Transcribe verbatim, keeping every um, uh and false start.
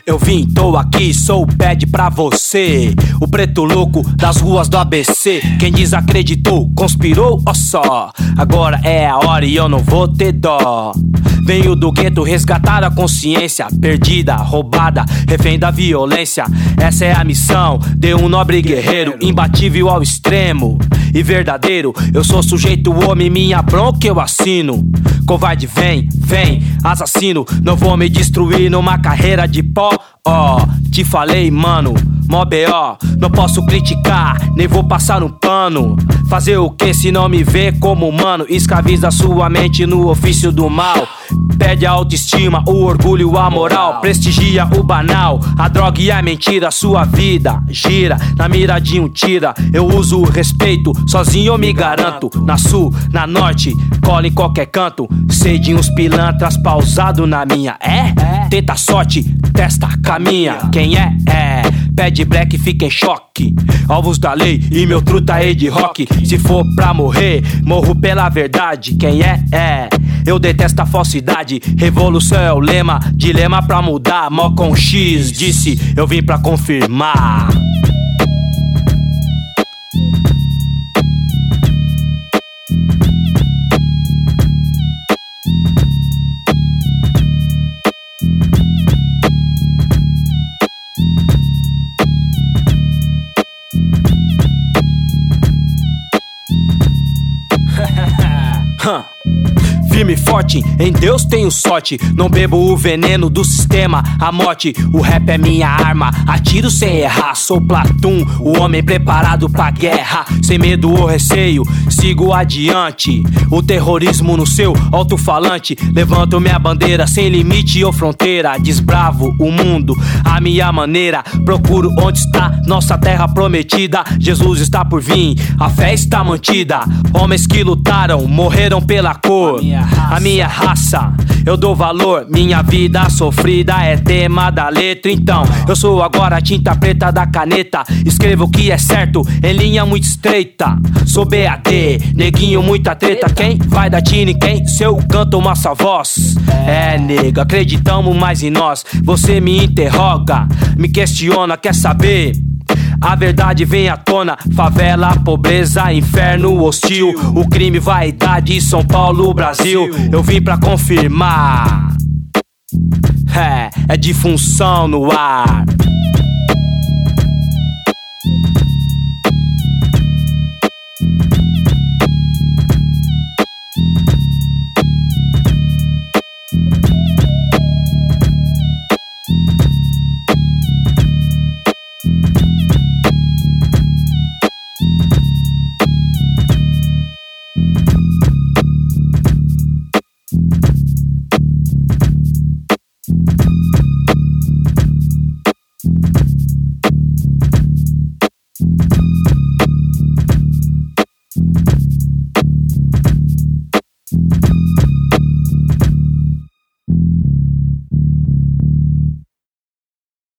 Eu vim, tô aqui, sou o pad pra você, o preto louco das ruas do A B C. Quem desacreditou, conspirou, ó só. Agora é a hora e eu não vou ter dó. Venho do gueto resgatar a consciência perdida, roubada, refém da violência. Essa é a missão de um nobre guerreiro, imbatível ao extremo e verdadeiro. Eu sou sujeito homem, minha bronca eu assino. Covarde vem, vem, assassino. Não vou me destruir numa carreira de pó. Ó, oh, te falei, mano, mó B O. Não posso criticar, nem vou passar um pano. Fazer o que se não me vê como humano? Escraviza sua mente no ofício do mal. Perde a autoestima, o orgulho, a moral. Prestigia o banal, a droga e a mentira. Sua vida gira, na mira de um tira. Eu uso o respeito, sozinho eu me garanto. Na sul, na norte, cola em qualquer canto. Sei de uns pilantras pausado na minha. É? Tenta sorte, testa, caminha. Quem é? É. Pede black, fica em choque. Alvos da lei e meu truta é de rock. Se for pra morrer, morro pela verdade. Quem é? É. Eu detesto a falsidade. Revolução é o lema, dilema pra mudar. Mó com X disse, eu vim pra confirmar. Firme e forte, em Deus tenho sorte. Não bebo o veneno do sistema, a morte. O rap é minha arma, atiro sem errar. Sou Platum, o homem preparado pra guerra. Sem medo ou receio, sigo adiante. O terrorismo no seu alto-falante. Levanto minha bandeira, sem limite ou fronteira. Desbravo o mundo, a minha maneira. Procuro onde está nossa terra prometida. Jesus está por vir, a fé está mantida. Homens que lutaram, morreram pela cor. A minha raça, eu dou valor. Minha vida sofrida é tema da letra. Então, eu sou agora a tinta preta da caneta. Escrevo o que é certo, em linha muito estreita. Sou B A D, neguinho, muita treta. Quem vai da Tine, quem? Seu canto, nossa voz. É, nega, acreditamos mais em nós. Você me interroga, me questiona, quer saber? A verdade vem à tona, favela, pobreza, inferno hostil. O crime, vaidade, São Paulo, Brasil. Eu vim pra confirmar. É, é disfunção no ar.